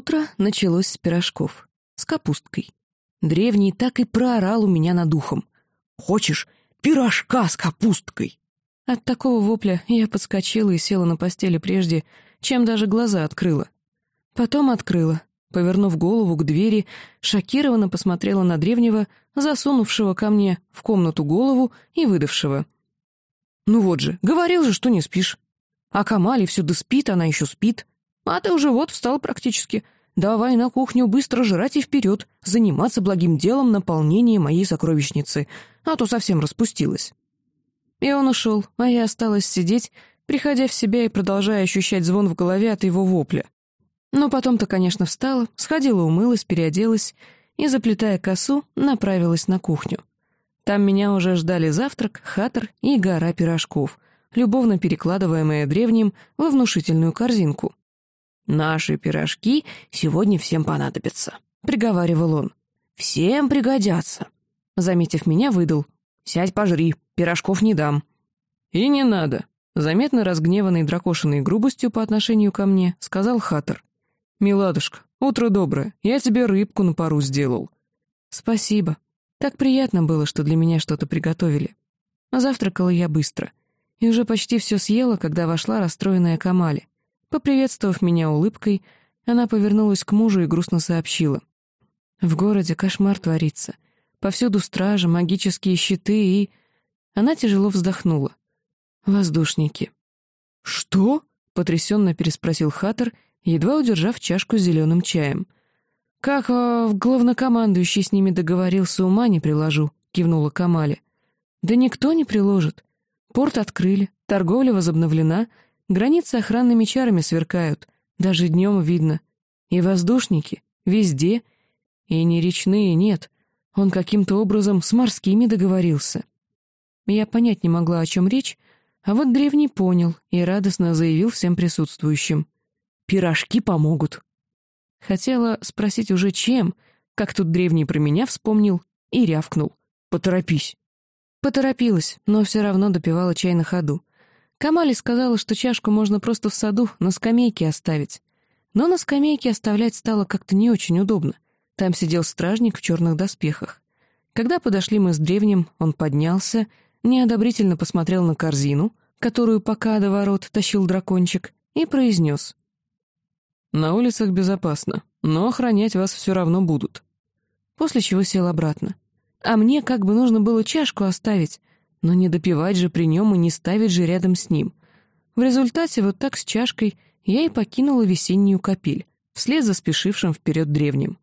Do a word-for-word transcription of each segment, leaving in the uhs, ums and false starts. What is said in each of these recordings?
Утро началось с пирожков. С капусткой. Древний так и проорал у меня над ухом. «Хочешь пирожка с капусткой?» От такого вопля я подскочила и села на постели прежде, чем даже глаза открыла. Потом открыла. Повернув голову к двери, шокированно посмотрела на древнего, засунувшего ко мне в комнату голову и выдавшего. «Ну вот же, говорил же, что не спишь. А Камали все да спит, она еще спит. А ты уже вот встал практически. Давай на кухню быстро жрать и вперед, заниматься благим делом наполнения моей сокровищницы, а то совсем распустилась». И он ушел, а я осталась сидеть, приходя в себя и продолжая ощущать звон в голове от его вопля. Но потом-то, конечно, встала, сходила, умылась, переоделась и, заплетая косу, направилась на кухню. Там меня уже ждали завтрак, хатер и гора пирожков, любовно перекладываемая древним во внушительную корзинку. «Наши пирожки сегодня всем понадобятся», — приговаривал он. «Всем пригодятся». Заметив меня, выдал. «Сядь, пожри, пирожков не дам». «И не надо», — заметно разгневанный дракошиной грубостью по отношению ко мне, сказал хатер. «Миладушка, утро доброе, я тебе рыбку на пару сделал». «Спасибо. Так приятно было, что для меня что-то приготовили». Завтракала я быстро. И уже почти все съела, когда вошла расстроенная Камали. Поприветствовав меня улыбкой, она повернулась к мужу и грустно сообщила. «В городе кошмар творится. Повсюду стражи, магические щиты и...» Она тяжело вздохнула. «Воздушники». «Что?» — потрясенно переспросил хатер, едва удержав чашку с зеленым чаем. «Как а, главнокомандующий с ними договорился, ума не приложу», — кивнула Камали. «Да никто не приложит. Порт открыли, торговля возобновлена, границы охранными чарами сверкают, даже днем видно. И воздушники везде, и не речные нет. Он каким-то образом с морскими договорился». Я понять не могла, о чем речь, а вот древний понял и радостно заявил всем присутствующим. «Пирожки помогут». Хотела спросить уже чем, как тут древний про меня вспомнил и рявкнул. «Поторопись». Поторопилась, но все равно допивала чай на ходу. Камали сказала, что чашку можно просто в саду на скамейке оставить. Но на скамейке оставлять стало как-то не очень удобно. Там сидел стражник в черных доспехах. Когда подошли мы с древним, он поднялся, неодобрительно посмотрел на корзину, которую пока до ворот тащил дракончик, и произнес. «На улицах безопасно, но охранять вас все равно будут». После чего сел обратно. А мне как бы нужно было чашку оставить, но не допивать же при нем и не ставить же рядом с ним. В результате вот так с чашкой я и покинула весеннюю капель, вслед за спешившим вперед древним.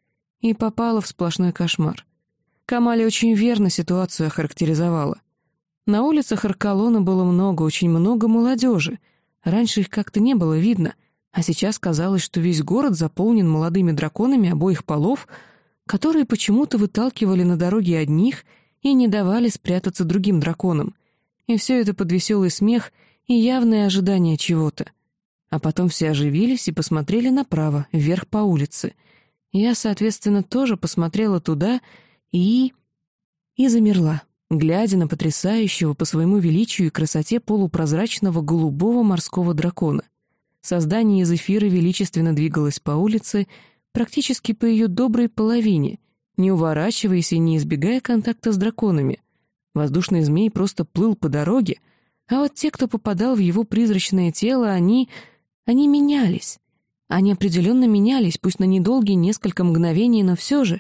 И попала в сплошной кошмар. Камали очень верно ситуацию охарактеризовала. На улицах Аркалона было много, очень много молодежи. Раньше их как-то не было видно, а сейчас казалось, что весь город заполнен молодыми драконами обоих полов, которые почему-то выталкивали на дороге одних и не давали спрятаться другим драконам. И все это под веселый смех и явное ожидание чего-то. А потом все оживились и посмотрели направо, вверх по улице. Я, соответственно, тоже посмотрела туда и... и замерла, глядя на потрясающего по своему величию и красоте полупрозрачного голубого морского дракона. Создание из эфира величественно двигалось по улице, практически по ее доброй половине, не уворачиваясь и не избегая контакта с драконами. Воздушный змей просто плыл по дороге, а вот те, кто попадал в его призрачное тело, они... они менялись. Они определенно менялись, пусть на недолгие несколько мгновений, но все же.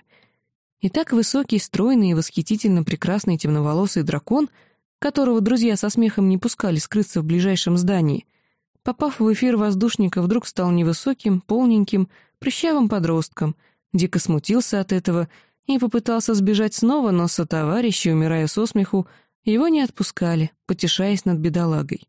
И так высокий, стройный и восхитительно прекрасный темноволосый дракон, которого друзья со смехом не пускали скрыться в ближайшем здании, попав в эфир воздушника, вдруг стал невысоким, полненьким, прыщавым подростком, дико смутился от этого и попытался сбежать снова, но сотоварищи, умирая со смеху, его не отпускали, потешаясь над бедолагой.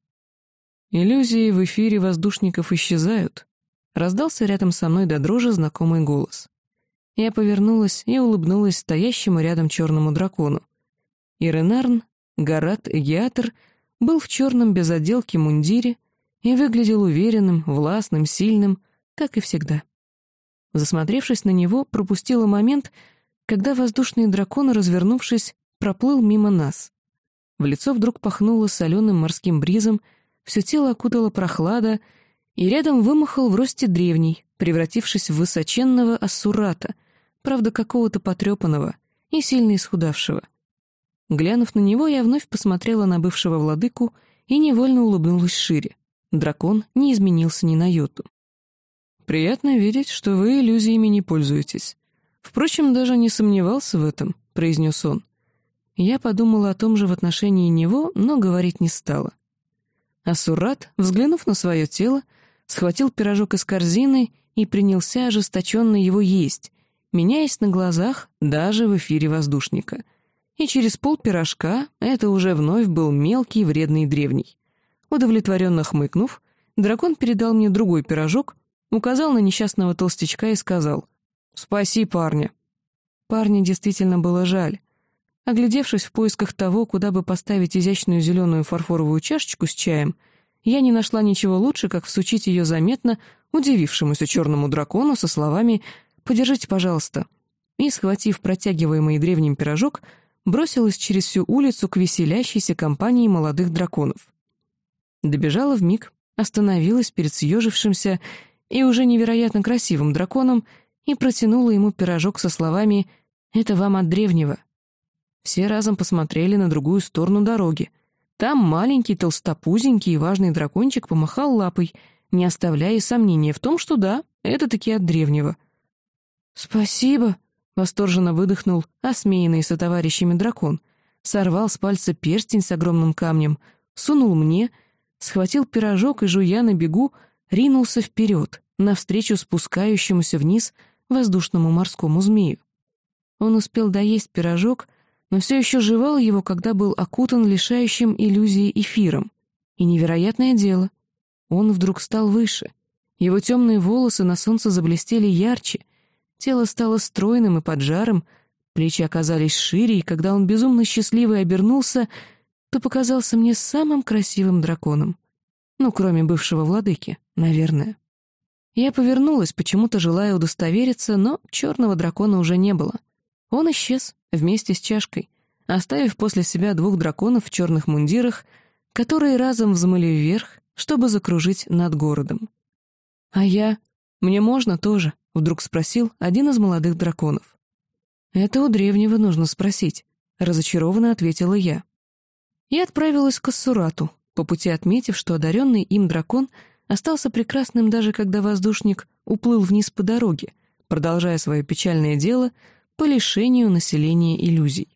«Иллюзии в эфире воздушников исчезают», — раздался рядом со мной до дрожи знакомый голос. Я повернулась и улыбнулась стоящему рядом черному дракону. Иренарн, Гарат Эгиатр, был в черном без отделки мундире и выглядел уверенным, властным, сильным, как и всегда. Засмотревшись на него, пропустила момент, когда воздушный дракон, развернувшись, проплыл мимо нас. В лицо вдруг пахнуло соленым морским бризом, все тело окутала прохлада, и рядом вымахал в росте древний, превратившись в высоченного ассурата, правда, какого-то потрепанного и сильно исхудавшего. Глянув на него, я вновь посмотрела на бывшего владыку и невольно улыбнулась шире. Дракон не изменился ни на йоту. «Приятно видеть, что вы иллюзиями не пользуетесь. Впрочем, даже не сомневался в этом», — произнес он. Я подумала о том же в отношении него, но говорить не стала. Ассурат, взглянув на свое тело, схватил пирожок из корзины и принялся ожесточенно его есть, меняясь на глазах даже в эфире воздушника. И через пол пирожка это уже вновь был мелкий вредный древний. Удовлетворенно хмыкнув, дракон передал мне другой пирожок, указал на несчастного толстячка и сказал: «Спаси парня». Парня действительно было жаль. Оглядевшись в поисках того, куда бы поставить изящную зеленую фарфоровую чашечку с чаем, я не нашла ничего лучше, как всучить ее заметно удивившемуся черному дракону со словами «Подержите, пожалуйста», и, схватив протягиваемый древним пирожок, бросилась через всю улицу к веселящейся компании молодых драконов. Добежала вмиг, остановилась перед съежившимся и уже невероятно красивым драконом и протянула ему пирожок со словами «Это вам от древнего». Все разом посмотрели на другую сторону дороги. Там маленький, толстопузенький и важный дракончик помахал лапой, не оставляя сомнения в том, что да, это таки от древнего. «Спасибо», — восторженно выдохнул осмеянный сотоварищами дракон, сорвал с пальца перстень с огромным камнем, сунул мне, схватил пирожок и, жуя на бегу, ринулся вперед, навстречу спускающемуся вниз воздушному морскому змею. Он успел доесть пирожок, но все еще жевал его, когда был окутан лишающим иллюзии эфиром. И невероятное дело, он вдруг стал выше. Его темные волосы на солнце заблестели ярче, тело стало стройным и поджарым, плечи оказались шире, и когда он безумно счастливый обернулся, то показался мне самым красивым драконом. Ну, кроме бывшего владыки, наверное. Я повернулась, почему-то желая удостовериться, но черного дракона уже не было. Он исчез вместе с чашкой, оставив после себя двух драконов в черных мундирах, которые разом взмыли вверх, чтобы закружить над городом. «А я? Мне можно тоже?» — вдруг спросил один из молодых драконов. «Это у древнего нужно спросить», — разочарованно ответила я. И отправилась к Ассурату, по пути отметив, что одаренный им дракон остался прекрасным даже когда воздушник уплыл вниз по дороге, продолжая свое печальное дело по лишению населения иллюзий.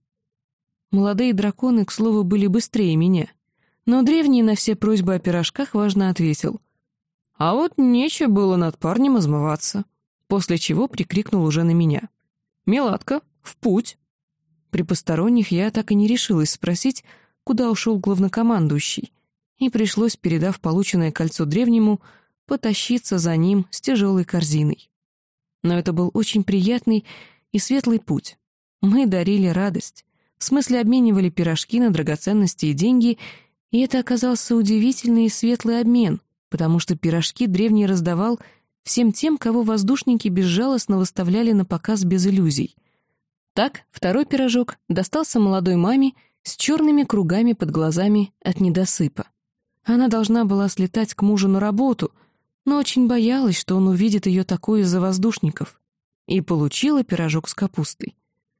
Молодые драконы, к слову, были быстрее меня, но древний на все просьбы о пирожках важно ответил: «А вот нечего было над парнем измываться», после чего прикрикнул уже на меня: «Меладка, в путь!» При посторонних я так и не решилась спросить, куда ушел главнокомандующий, и пришлось, передав полученное кольцо древнему, потащиться за ним с тяжелой корзиной. Но это был очень приятный и светлый путь. Мы дарили радость, в смысле обменивали пирожки на драгоценности и деньги, и это оказался удивительный и светлый обмен, потому что пирожки древний раздавал всем тем, кого воздушники безжалостно выставляли на показ без иллюзий. Так, второй пирожок достался молодой маме с черными кругами под глазами от недосыпа. Она должна была слетать к мужу на работу, но очень боялась, что он увидит ее такой из-за воздушников, и получила пирожок с капустой.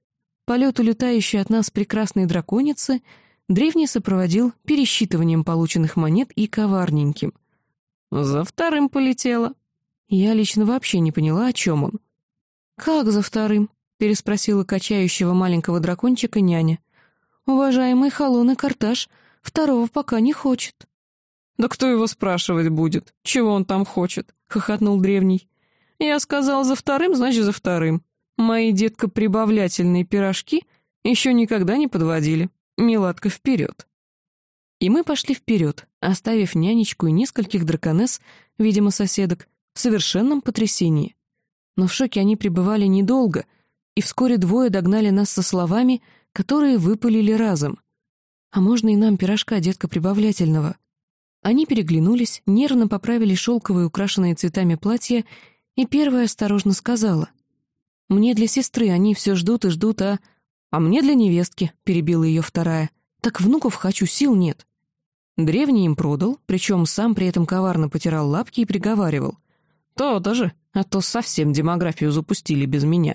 Полет улетающей от нас прекрасной драконицы древний сопроводил пересчитыванием полученных монет и коварненьким: «За вторым полетела». Я лично вообще не поняла, о чем он. «Как за вторым?» — переспросила качающего маленького дракончика няня. «Уважаемый Халон и Карташ второго пока не хочет». «Да кто его спрашивать будет? Чего он там хочет?» — хохотнул древний. «Я сказал за вторым, значит, за вторым. Мои, детка, прибавлятельные пирожки еще никогда не подводили. Меладка, вперед!» И мы пошли вперед, оставив нянечку и нескольких драконесс, видимо, соседок, в совершенном потрясении. Но в шоке они пребывали недолго, и вскоре двое догнали нас со словами, которые выпалили разом: «А можно и нам пирожка, детка прибавлятельного?» Они переглянулись, нервно поправили шелковые, украшенные цветами платья, и первая осторожно сказала: «Мне для сестры, они все ждут и ждут, а...» «А мне для невестки», — перебила ее вторая. «Так внуков хочу, сил нет». Древний им продал, причем сам при этом коварно потирал лапки и приговаривал: То-то же, а то совсем демографию запустили без меня.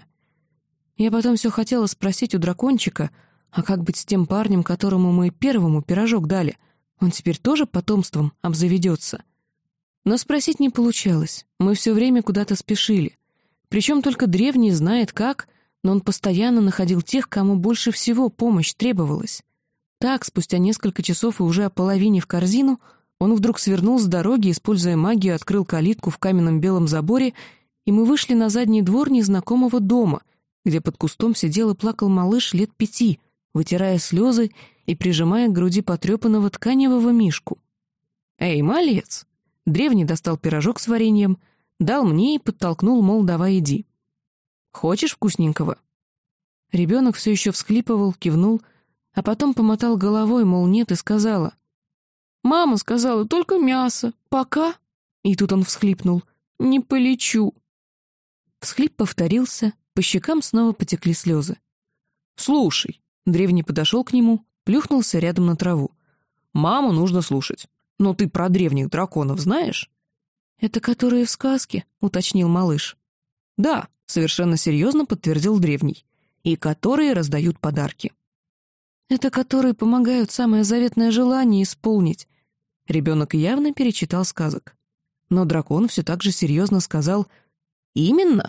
Я потом все хотела спросить у дракончика, а как быть с тем парнем, которому мы первому пирожок дали? Он теперь тоже потомством обзаведется? Но спросить не получалось, мы все время куда-то спешили. Причем только древний знает как, но он постоянно находил тех, кому больше всего помощь требовалась. Так, спустя несколько часов и уже ополовинив корзину, он вдруг свернул с дороги, используя магию, открыл калитку в каменном белом заборе, и мы вышли на задний двор незнакомого дома, где под кустом сидел и плакал малыш лет пяти, вытирая слезы и прижимая к груди потрепанного тканевого мишку. «Эй, малец!» Древний достал пирожок с вареньем, дал мне и подтолкнул, мол, давай иди. «Хочешь вкусненького?» Ребенок все еще всхлипывал, кивнул, а потом помотал головой, мол, нет, и сказала: «Мама сказала, только мясо. Пока...» И тут он всхлипнул: «Не полечу». Всхлип повторился, по щекам снова потекли слезы. «Слушай», — древний подошел к нему, плюхнулся рядом на траву. «Маму нужно слушать. Но ты про древних драконов знаешь?» «Это которые в сказке», — уточнил малыш. «Да», — совершенно серьезно подтвердил древний. «И которые раздают подарки». «Это которые помогают самое заветное желание исполнить». Ребенок явно перечитал сказок. Но дракон все так же серьезно сказал: «Именно».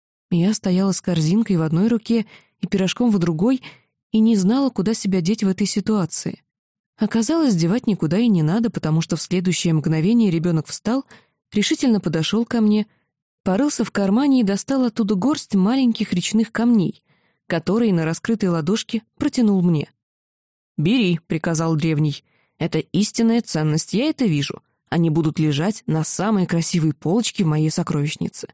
Я стояла с корзинкой в одной руке и пирожком в другой и не знала, куда себя деть в этой ситуации. Оказалось, девать никуда и не надо, потому что в следующее мгновение ребенок встал, решительно подошел ко мне, порылся в кармане и достал оттуда горсть маленьких речных камней, которые на раскрытой ладошке протянул мне. «Бери», — приказал древний, — «это истинная ценность, я это вижу. Они будут лежать на самой красивой полочке в моей сокровищнице».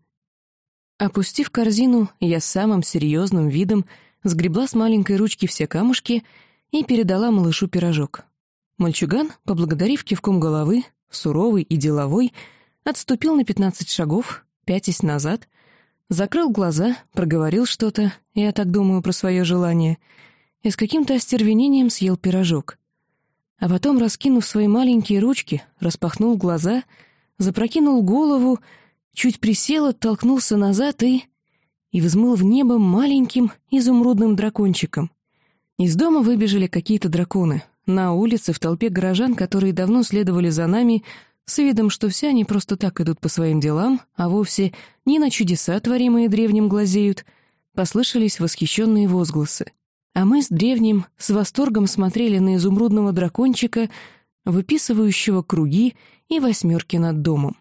Опустив корзину, я с самым серьезным видом сгребла с маленькой ручки все камушки и передала малышу пирожок. Мальчуган, поблагодарив кивком головы, суровый и деловой, отступил на пятнадцать шагов, пятясь назад, закрыл глаза, проговорил что-то, я так думаю про свое желание, и с каким-то остервенением съел пирожок. А потом, раскинув свои маленькие ручки, распахнул глаза, запрокинул голову, чуть присел, оттолкнулся назад и... и взмыл в небо маленьким изумрудным дракончиком. Из дома выбежали какие-то драконы. На улице, в толпе горожан, которые давно следовали за нами, с видом, что все они просто так идут по своим делам, а вовсе не на чудеса, творимые древним, глазеют, послышались восхищенные возгласы. А мы с древним с восторгом смотрели на изумрудного дракончика, выписывающего круги и восьмерки над домом.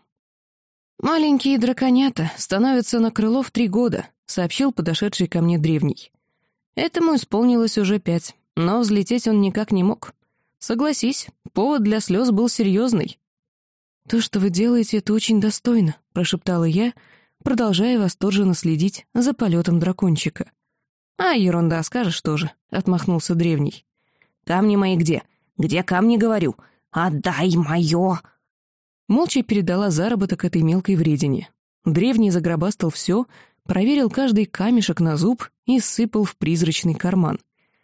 «Маленькие драконята становятся на крыло в три года», — сообщил подошедший ко мне древний. Этому исполнилось уже пять, но взлететь он никак не мог. Согласись, повод для слез был серьезный. «То, что вы делаете, это очень достойно», — прошептала я, продолжая восторженно следить за полетом дракончика. «А, ерунда, скажешь тоже», — отмахнулся древний. «Камни мои где? Где камни, говорю? Отдай мое!» Молча передала заработок этой мелкой вредине. Древний загробастал все, проверил каждый камешек на зуб и сыпал в призрачный карман.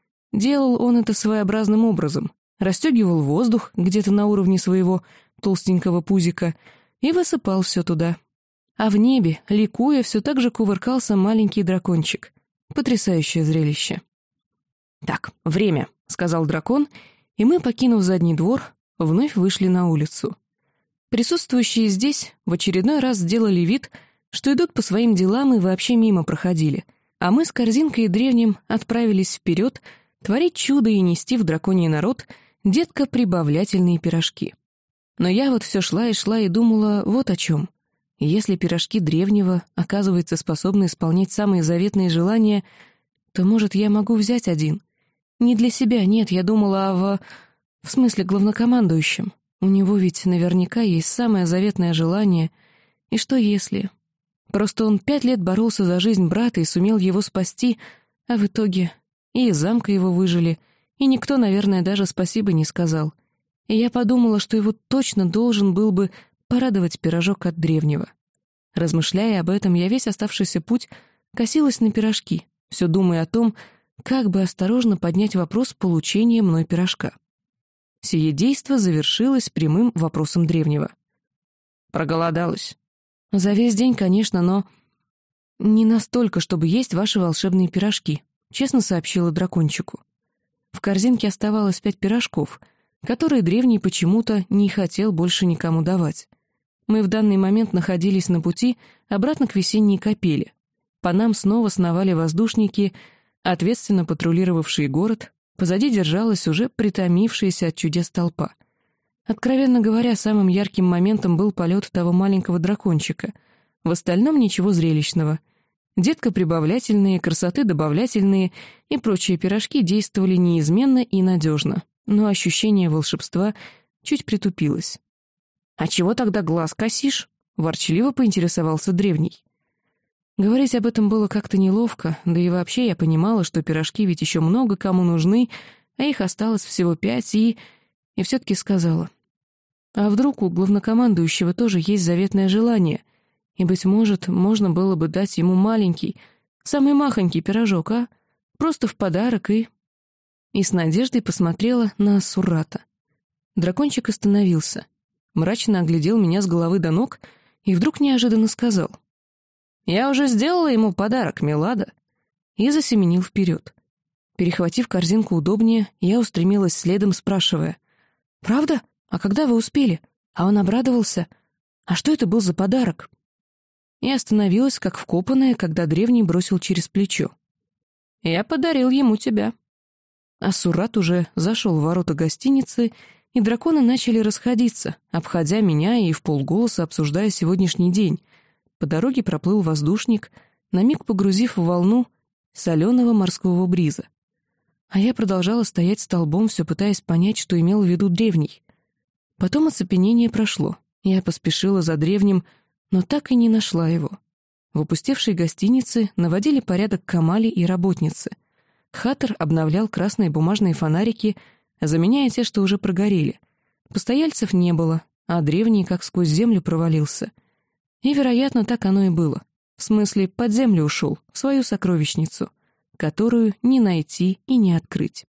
Делал он это своеобразным образом. Расстегивал воздух где-то на уровне своего толстенького пузика и высыпал все туда. А в небе, ликуя, все так же кувыркался маленький дракончик. Потрясающее зрелище. «Так, время», — сказал дракон, и мы, покинув задний двор, вновь вышли на улицу. Присутствующие здесь в очередной раз сделали вид, что идут по своим делам и вообще мимо проходили, а мы с корзинкой и древним отправились вперед творить чудо и нести в драконий народ детко-прибавлятельные пирожки. Но я вот все шла и шла и думала вот о чем. Если пирожки древнего, оказывается, способны исполнять самые заветные желания, то, может, я могу взять один. Не для себя, нет, я думала о... в смысле главнокомандующем. У него ведь наверняка есть самое заветное желание. И что если? Просто он пять лет боролся за жизнь брата и сумел его спасти, а в итоге и из замка его выжили, и никто, наверное, даже спасибо не сказал. И я подумала, что его точно должен был бы порадовать пирожок от древнего. Размышляя об этом, я весь оставшийся путь косилась на пирожки, все думая о том, как бы осторожно поднять вопрос получения мной пирожка. Сие действо завершилось прямым вопросом древнего. «Проголодалась?» «За весь день, конечно, но не настолько, чтобы есть ваши волшебные пирожки», — честно сообщила дракончику. В корзинке оставалось пять пирожков, которые древний почему-то не хотел больше никому давать. Мы в данный момент находились на пути обратно к весенней капели. По нам снова сновали воздушники, ответственно патрулировавшие город, позади держалась уже притомившаяся от чудес толпа. Откровенно говоря, самым ярким моментом был полет того маленького дракончика. В остальном ничего зрелищного. Детка прибавлятельные, красоты добавлятельные и прочие пирожки действовали неизменно и надежно, но ощущение волшебства чуть притупилось. «А чего тогда глаз косишь?» — ворчливо поинтересовался древний. Говорить об этом было как-то неловко, да и вообще я понимала, что пирожки ведь еще много кому нужны, а их осталось всего пять, и... И все-таки сказала. А вдруг у главнокомандующего тоже есть заветное желание, и, быть может, можно было бы дать ему маленький, самый махонький пирожок, а? Просто в подарок и... И с надеждой посмотрела на Ассурата. Дракончик остановился, мрачно оглядел меня с головы до ног и вдруг неожиданно сказал: «Я уже сделала ему подарок, Милада», и засеменил вперед. Перехватив корзинку удобнее, я устремилась следом, спрашивая: «Правда? А когда вы успели?» А он обрадовался. «А что это был за подарок?» И остановилась, как вкопанная, когда древний бросил через плечо: «Я подарил ему тебя». Ассурат уже зашел в ворота гостиницы, и драконы начали расходиться, обходя меня и вполголоса обсуждая сегодняшний день. По дороге проплыл воздушник, на миг погрузив в волну соленого морского бриза. А я продолжала стоять столбом, все пытаясь понять, что имел в виду древний. Потом оцепенение прошло. Я поспешила за древним, но так и не нашла его. В опустевшей гостинице наводили порядок камали и работницы. Хаттер обновлял красные бумажные фонарики, заменяя те, что уже прогорели. Постояльцев не было, а древний как сквозь землю провалился. И, вероятно, так оно и было. В смысле, под землю ушел, в свою сокровищницу, которую не найти и не открыть.